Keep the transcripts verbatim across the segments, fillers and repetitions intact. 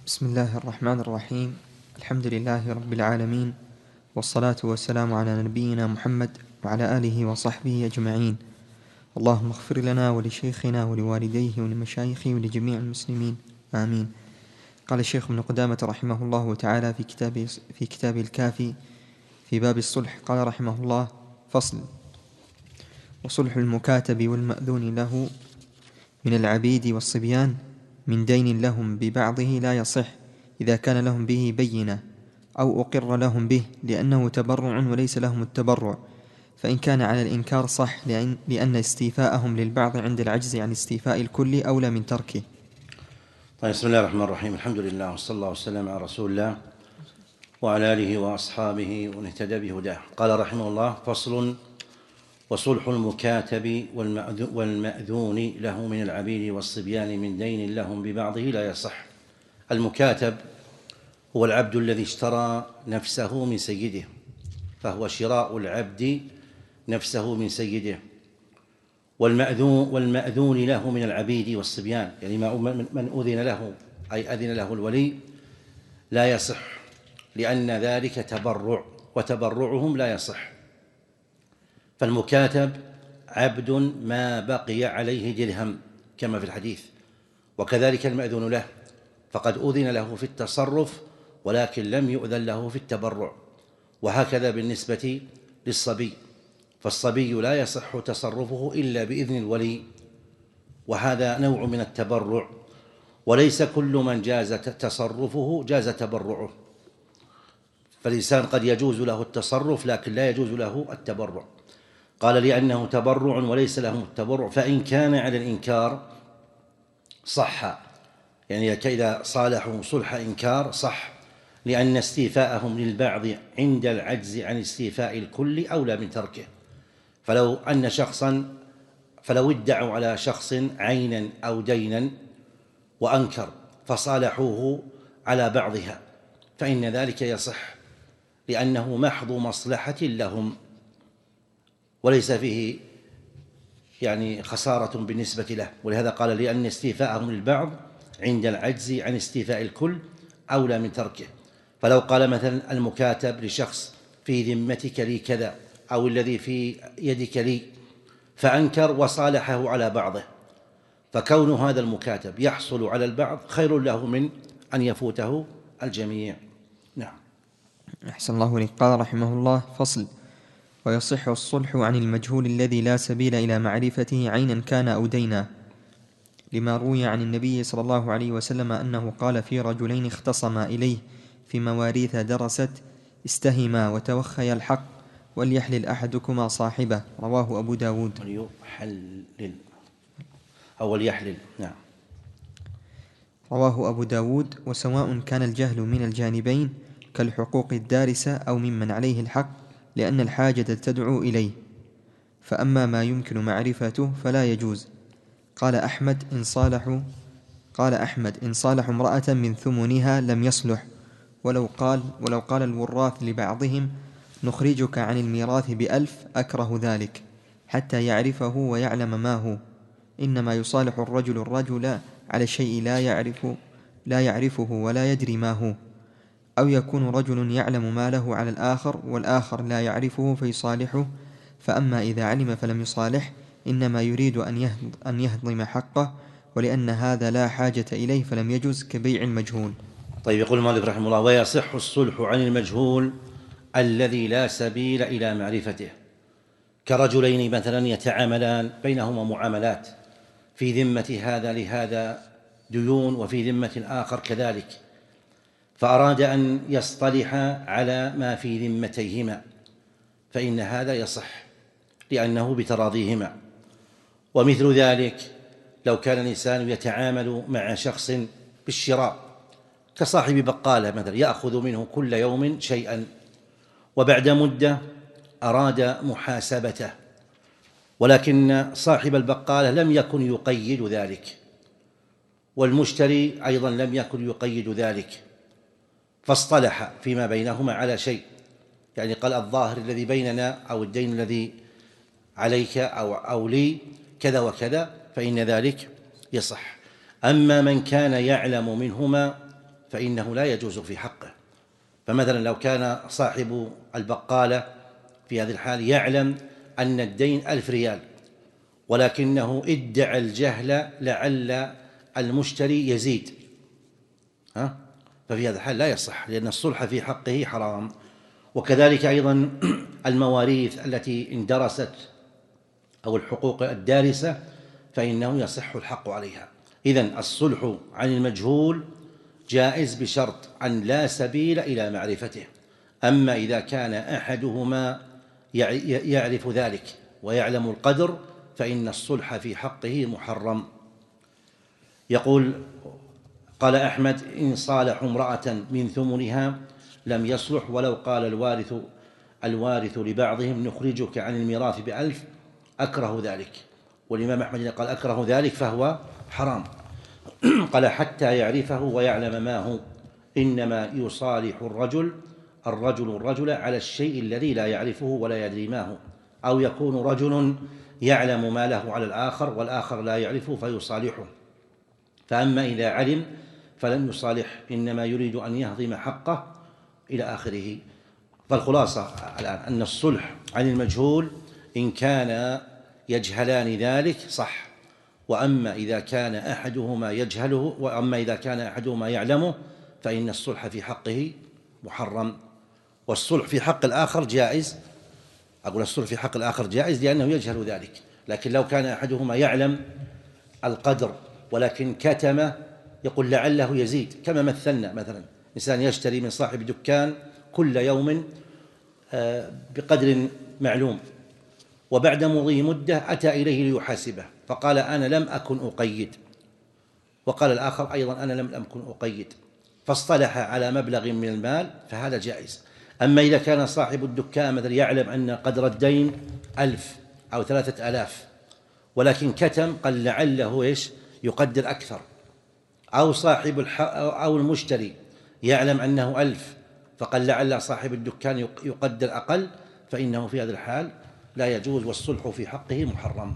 بسم الله الرحمن الرحيم. الحمد لله رب العالمين، والصلاة والسلام على نبينا محمد وعلى آله وصحبه أجمعين. اللهم اغفر لنا ولشيخنا ولوالديه ولمشايخه ولجميع المسلمين، آمين. قال الشيخ ابن قدامة رحمه الله تعالى في كتابه, في كتابه الكافي في باب الصلح، قال رحمه الله: فصل. وصلح المكاتب والمأذون له من العبيد والصبيان من دين لهم ببعضه لا يصح إذا كان لهم به بينة أو أقر لهم به، لأنه تبرع وليس لهم التبرع، فإن كان على الإنكار صح، لأن, لأن استيفاءهم للبعض عند العجز عن استيفاء الكل أولى من تركه. طيب، بسم الله الرحمن الرحيم. الحمد لله وصلى الله وسلم على رسول الله وعلى آله وأصحابه ومن اهتدى بهداه. قال رحمه الله: فصل. وصلح المكاتب والمأذون له من العبيد والصبيان من دين لهم ببعضه لا يصح. المكاتب هو العبد الذي اشترى نفسه من سيده، فهو شراء العبد نفسه من سيده. والمأذون, والمأذون له من العبيد والصبيان، يعني من أذن له أي أذن له الولي، لا يصح، لأن ذلك تبرع، وتبرعهم لا يصح. فالمكاتب عبد ما بقي عليه درهم كما في الحديث، وكذلك المأذون له، فقد أذن له في التصرف ولكن لم يؤذن له في التبرع. وهكذا بالنسبة للصبي، فالصبي لا يصح تصرفه إلا بإذن الولي، وهذا نوع من التبرع، وليس كل من جاز تصرفه جاز تبرعه. فالإنسان قد يجوز له التصرف لكن لا يجوز له التبرع. قال: لأنه تبرع وليس له التبرع، فإن كان على الإنكار صح، يعني إذا صالحوا صلح إنكار صح، لأن استيفاءهم للبعض عند العجز عن استيفاء الكل أولى من تركه. فلو أن شخصا فلو ادعوا على شخص عينا أو دينا وأنكر فصالحوه على بعضها، فإن ذلك يصح، لأنه محض مصلحة لهم وليس فيه يعني خسارة بالنسبة له. ولهذا قال: لأن استيفاءهم للبعض عند العجز عن استيفاء الكل أولى من تركه. فلو قال مثلا المكاتب لشخص: في ذمتك لي كذا، أو الذي في يدك لي، فأنكر وصالحه على بعضه، فكون هذا المكاتب يحصل على البعض خير له من أن يفوته الجميع. نعم. أحسن الله إليك. قال رحمه الله: فصل. ويصح الصلح عن المجهول الذي لا سبيل إلى معرفته عينا كان أو دينا، لما روي عن النبي صلى الله عليه وسلم أنه قال في رجلين اختصما إليه في مواريث درست: استهما وتوخيا الحق، وليحلل أحدكما صاحبه. رواه أبو داود. وليحلل أو وليحلل. نعم. رواه أبو داود. وسواء كان الجهل من الجانبين كالحقوق الدارسة أو ممن عليه الحق، لأن الحاجة تدعو إليه، فأما ما يمكن معرفته فلا يجوز. قال أحمد إن صالحوا قال أحمد إن صالحوا امرأة من ثمنها لم يصلح، ولو قال ولو قال الوراث لبعضهم: نخرجك عن الميراث بألف، أكره ذلك حتى يعرفه ويعلم ما هو. إنما يصالح الرجل الرجل على شيء لا يعرف لا يعرفه ولا يدري ما هو، أو يكون رجل يعلم ما له على الآخر والآخر لا يعرفه فيصالحه، فأما إذا علم فلم يصالح إنما يريد أن يهضم حقه، ولأن هذا لا حاجة إليه فلم يجوز كبيع المجهول. طيب، يقول المؤلف رحمه الله: ويصح الصلح عن المجهول الذي لا سبيل إلى معرفته، كرجلين مثلا يتعاملان بينهما معاملات، في ذمة هذا لهذا ديون وفي ذمة آخر كذلك، فأراد أن يصطلح على ما في ذمتيهما، فإن هذا يصح لأنه بتراضيهما. ومثل ذلك لو كان الإنسان يتعامل مع شخص بالشراء، كصاحب بقالة مثلا يأخذ منه كل يوم شيئا، وبعد مدة أراد محاسبته، ولكن صاحب البقالة لم يكن يقيد ذلك، والمشتري أيضا لم يكن يقيد ذلك، فاصطلح فيما بينهما على شيء، يعني قال: الظاهر الذي بيننا أو الدين الذي عليك أو, أو لي كذا وكذا، فإن ذلك يصح. أما من كان يعلم منهما فإنه لا يجوز في حقه. فمثلا لو كان صاحب البقالة في هذه الحال يعلم أن الدين ألف ريال، ولكنه ادعى الجهل لعل المشتري يزيد، ها؟ ففي هذا الحال لا يصح، لأن الصلح في حقه حرام. وكذلك أيضا المواريث التي اندرست أو الحقوق الدارسة فإنه يصح الحق عليها. إذن الصلح عن المجهول جائز بشرط أن لا سبيل إلى معرفته. أما إذا كان أحدهما يعرف ذلك ويعلم القدر فإن الصلح في حقه محرم. يقول قال أحمد: إن صالحوا امرأة من ثمنها لم يصلح ولو قال الوارث الوارث لبعضهم نخرجك عن الميراث بألف أكره ذلك. والإمام أحمد قال أكره ذلك فهو حرام. قال: حتى يعرفه ويعلم ما هو، إنما يصالح الرجل الرجل الرجل على الشيء الذي لا يعرفه ولا يدري ما هو، أو يكون رجل يعلم ما له على الآخر والآخر لا يعرفه فيصالحه. فأما إذا علم فلن يصالح، إنما يريد أن يهضم حقه إلى آخره. فالخلاصة الآن أن الصلح عن المجهول إن كان يجهلان ذلك صح، وأما إذا كان أحدهما يجهله وأما إذا كان أحدهما يعلمه فإن الصلح في حقه محرم. والصلح في حق الآخر جائز، أقول الصلح في حق الآخر جائز لأنه يجهل ذلك. لكن لو كان أحدهما يعلم القدر ولكن كتم، يقول لعله يزيد، كما مثلنا مثلا إنسان يشتري من صاحب دكان كل يوم بقدر معلوم، وبعد مضي مدة أتى إليه ليحاسبه فقال أنا لم أكن أقيد، وقال الآخر أيضا أنا لم أكن أقيد، فاصطلح على مبلغ من المال فهذا جائز. أما إذا كان صاحب الدكان مثلا يعلم أن قدر الدين ألف أو ثلاثة آلاف ولكن كتم، قال لعله إيش يقدر أكثر، أو صاحب الح... أو المشتري يعلم أنه ألف فقال لعل صاحب الدكان يقدر أقل، فإنه في هذا الحال لا يجوز، والصلح في حقه محرم.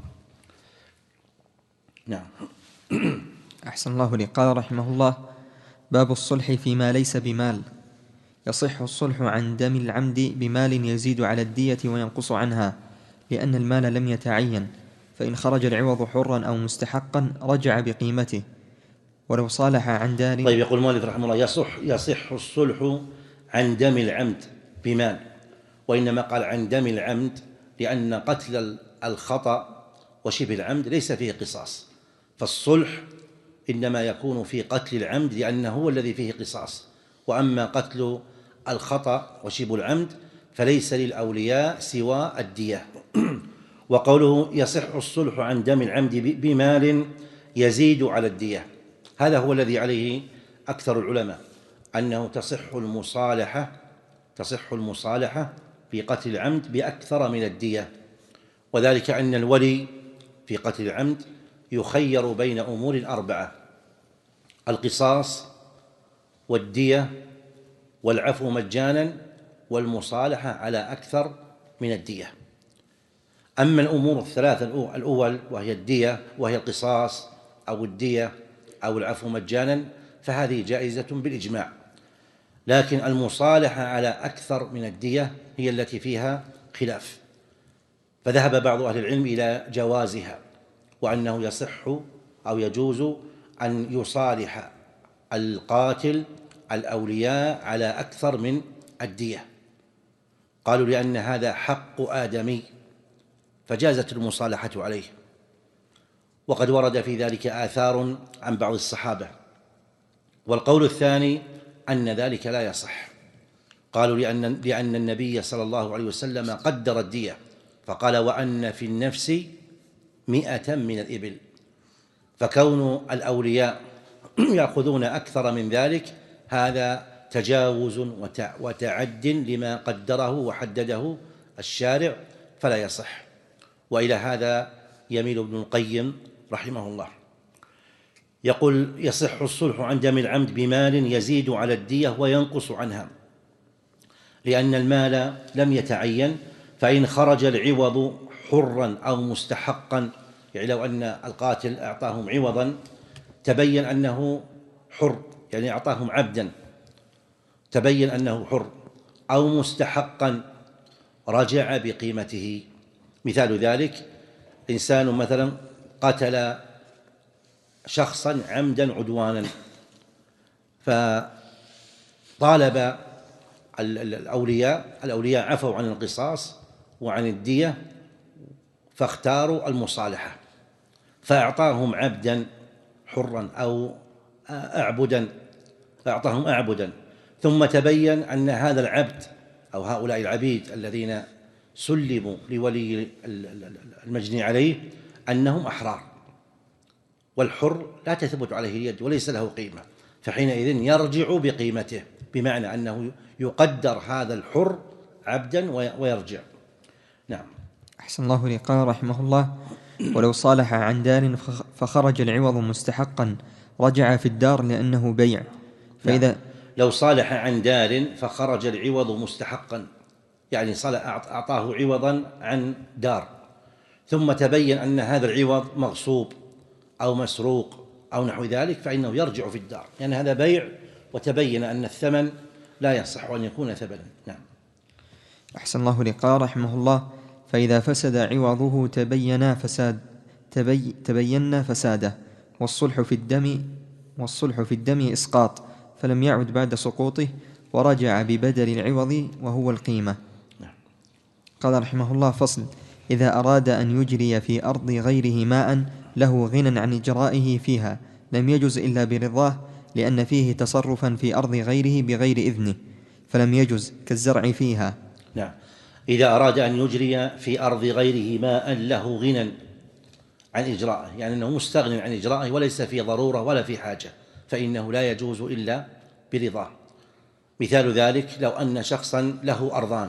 نعم. أحسن الله لي. قال رحمه الله: باب الصلح فيما ليس بمال. يصح الصلح عن دم العمد بمال يزيد على الدية وينقص عنها، لأن المال لم يتعين، فإن خرج العوض حرا أو مستحقا رجع بقيمته. ولو صالح عن دار. طيب، يقول المؤلف رحمه الله: يصح يصح الصلح عن دم العمد بمال، وإنما قال عن دم العمد لأن قتل الخطأ وشبه العمد ليس فيه قصاص، فالصلح إنما يكون في قتل العمد لأنه هو الذي فيه قصاص، وأما قتل الخطأ وشبه العمد فليس للأولياء سوى الدية. وقوله يصح الصلح عن دم العمد بمال يزيد على الدية، هذا هو الذي عليه أكثر العلماء، أنه تصح المصالحة تصح المصالحة في قتل العمد بأكثر من الدية، وذلك أن الولي في قتل العمد يخير بين أمور أربعة: القصاص والدية والعفو مجانا والمصالحة على أكثر من الدية. أما الأمور الثلاثة الأول وهي الدية وهي القصاص أو الدية أو العفو مجانا فهذه جائزة بالإجماع، لكن المصالحة على أكثر من الدية هي التي فيها خلاف، فذهب بعض أهل العلم إلى جوازها، وأنه يصح أو يجوز أن يصالح القاتل الأولياء على أكثر من الدية. قالوا لأن هذا حق آدمي فجازت المصالحة عليه، وقد ورد في ذلك آثار عن بعض الصحابة. والقول الثاني أن ذلك لا يصح، قالوا لأن, لأن النبي صلى الله عليه وسلم قدر الدية فقال وأن في النفس مئة من الإبل، فكون الأولياء يأخذون أكثر من ذلك هذا تجاوز وتعد لما قدره وحدده الشارع فلا يصح. وإلى هذا يميل ابن القيم رحمه الله، يقول يصح الصلح عن دم العمد بمال يزيد على الدية وينقص عنها، لأن المال لم يتعين، فإن خرج العوض حرا أو مستحقا، يعني لو أن القاتل أعطاهم عوضا تبين أنه حر يعني أعطاهم عبدا تبين أنه حر، أو مستحقا رجع بقيمته. مثال ذلك إنسان مثلا قتل شخصا عمدا عدوانا، فطالب الأولياء الأولياء عفوا عن القصاص وعن الدية، فاختاروا المصالحة، فأعطاهم عبدا حرا أو أعبدا، أعطاهم أعبدا، ثم تبين أن هذا العبد أو هؤلاء العبيد الذين سلموا لولي المجني عليه أنهم أحرار، والحر لا تثبت عليه اليد وليس له قيمة، فحينئذ يرجع بقيمته، بمعنى أنه يقدر هذا الحر عبدا ويرجع. نعم. أحسن الله لي. قال رحمه الله: ولو صالح عن دار فخرج العوض مستحقا رجع في الدار لأنه بيع. فإذا نعم. لو صالح عن دار فخرج العوض مستحقا، يعني أعطاه عوضا عن دار، ثم تبين أن هذا العوض مغصوب أو مسروق أو نحو ذلك، فإنه يرجع في الدار، يعني هذا بيع وتبين أن الثمن لا يصح أن يكون ثمنا. نعم. أحسن الله لي. قال رحمه الله: فإذا فسد عوضه تبين فساد تبي تبين فساده، والصلح في الدم والصلح في الدم إسقاط، فلم يعد بعد سقوطه، ورجع ببدل العوض وهو القيمة. قال رحمه الله: فصل: إذا أراد أن يجري في أرض غيره ماء له غنى عن إجرائه فيها لم يجز إلا برضاه، لأن فيه تصرفا في أرض غيره بغير إذنه، فلم يجز كالزرع فيها. نعم. إذا أراد أن يجري في أرض غيره ماء له غنى عن إجرائه، يعني أنه مستغن عن إجرائه وليس في ضرورة ولا في حاجة، فإنه لا يجوز إلا برضاه. مثال ذلك لو أن شخصا له أرضان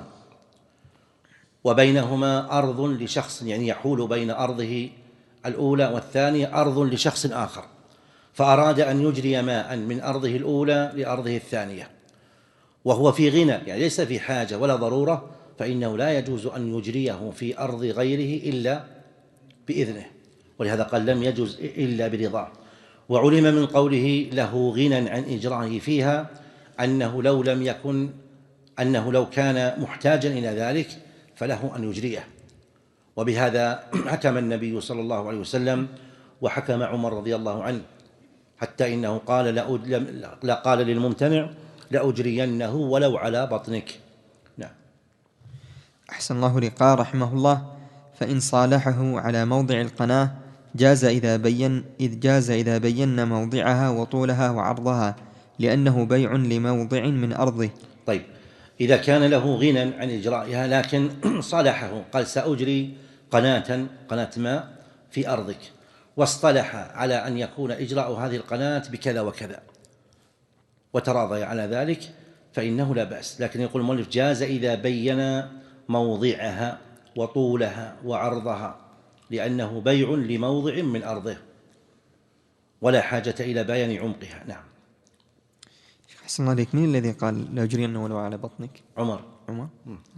وبينهما أرض لشخص، يعني يحول بين أرضه الأولى والثانية أرض لشخص آخر، فأراد أن يجري ماء من أرضه الأولى لأرضه الثانية وهو في غنى، يعني ليس في حاجة ولا ضرورة، فإنه لا يجوز أن يجريه في أرض غيره إلا بإذنه، ولهذا قال لم يجوز إلا برضاه. وعلم من قوله له غنى عن إجرائه فيها أنه لو لم يكن أنه لو كان محتاجا إلى ذلك فله أن يجريه. وبهذا حكم النبي صلى الله عليه وسلم وحكم عمر رضي الله عنه، حتى إنه قال لا قال للممتنع: لأجرينه ولو على بطنك. نعم. أحسن الله لي. قال رحمه الله: فإن صالحه على موضع القناة جاز إذا بين إذ جاز إذا بين موضعها وطولها وعرضها، لأنه بيع لموضع من أرضه. طيب، إذا كان له غنى عن إجرائها لكن صالحه، قال سأجري قناة قناة ماء في أرضك، واصطلح على أن يكون إجراء هذه القناة بكذا وكذا وتراضي على ذلك، فإنه لا بأس. لكن يقول المؤلف: جاز إذا بين موضعها وطولها وعرضها، لأنه بيع لموضع من أرضه ولا حاجة إلى بيان عمقها. نعم. أحسن الله عليك. من الذي قال لا أجرينه ولو على بطنك؟ عمر. عمر.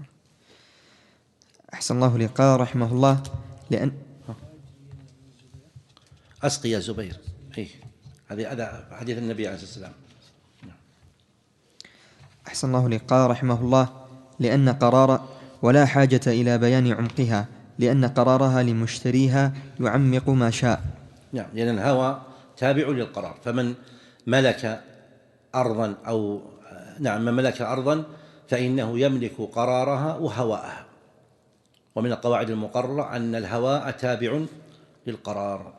أحسن الله لي. قال رحمه الله: لأن أسقي يا زبير. إيه، هذا حديث النبي عليه الصلاة والسلام. أحسن الله لي. قال رحمه الله: لأن قرار ولا حاجة إلى بيان عمقها، لأن قرارها لمشتريها يعمق ما شاء. نعم، لأن الهوى تابع للقرار، فمن ملك أرضا أو نعم من ملك أرضا فإنه يملك قرارها وهواءها، ومن القواعد المقررة أن الهواء تابع للقرار.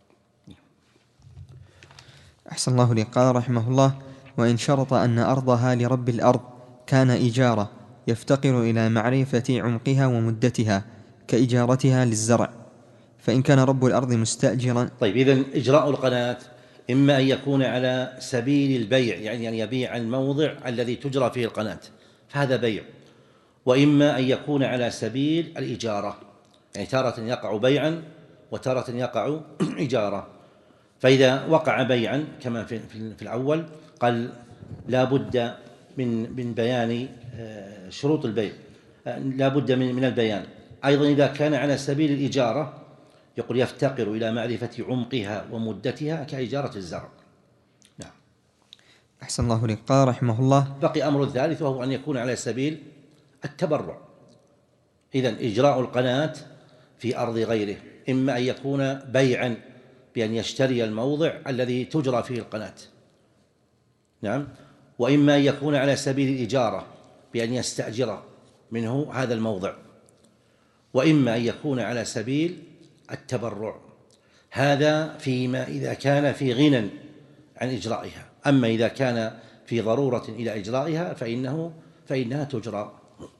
أحسن الله لي. قال رحمه الله: وإن شرط أن أرضها لرب الأرض كان إجارة يفتقر إلى معرفة عمقها ومدتها كإجارتها للزرع، فإن كان رب الأرض مستأجرا. طيب، إذن إجراء القناة إما أن يكون على سبيل البيع، يعني أن يبيع الموضع الذي تجرى فيه القناة، فهذا بيع، وإما أن يكون على سبيل الإجارة، يعني تارة يقع بيعا وتارة يقع إجارة. فإذا وقع بيعا كما في الأول قال لا بد من من بيان شروط البيع، لا بد من من البيان. أيضا إذا كان على سبيل الإجارة يقول يفتقر إلى معرفة عمقها ومدتها كإجارة الزرع. نعم. أحسن الله إليك. قال رحمه الله: بقي أمر الثالث وهو أن يكون على سبيل التبرع. إذن إجراء القناة في أرض غيره إما أن يكون بيعا بأن يشتري الموضع الذي تجرى فيه القناة، نعم، وإما أن يكون على سبيل الإجارة بأن يستأجر منه هذا الموضع، وإما أن يكون على سبيل التبرع. هذا فيما إذا كان في غنى عن إجرائها. أما إذا كان في ضرورة إلى إجرائها فإنه فإنها تجرى.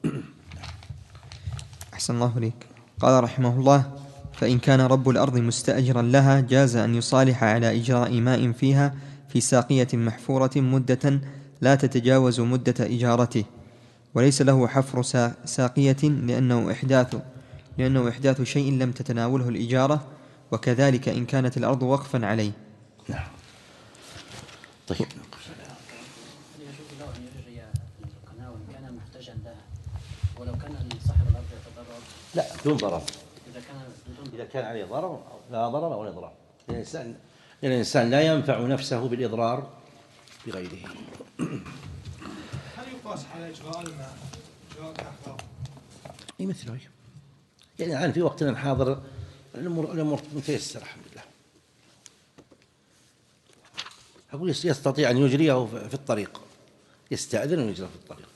أحسن الله إليك. قال رحمه الله: فإن كان رب الأرض مستأجرا لها جاز أن يصالح على إجراء ماء فيها في ساقية محفورة مدة لا تتجاوز مدة إجارته، وليس له حفر ساقية لأنه إحداث لأنه إحداث شيء لم تتناوله الإجارة، وكذلك إن كانت الأرض وقفا عليه. نعم. طيب. يجوز له أن يجري القناة وإن كان محتاجا لها، ولو كان صاحب الأرض يتضرر؟ لا، دون ضرر. إذا كان بدون إذا كان عليه ضرر لا ضرر ولا إضرار. الإنسان الإنسان لا ينفع نفسه بالإضرار بغيره. هل يقاس على إجراء الماء إجراء الأحفار؟ أي مثله. يعني الآن في وقتنا الحاضر الأمور الأمور متيسرة الحمد لله. أقول يستطيع أن يجريه في الطريق، يستأذن ويجري في الطريق.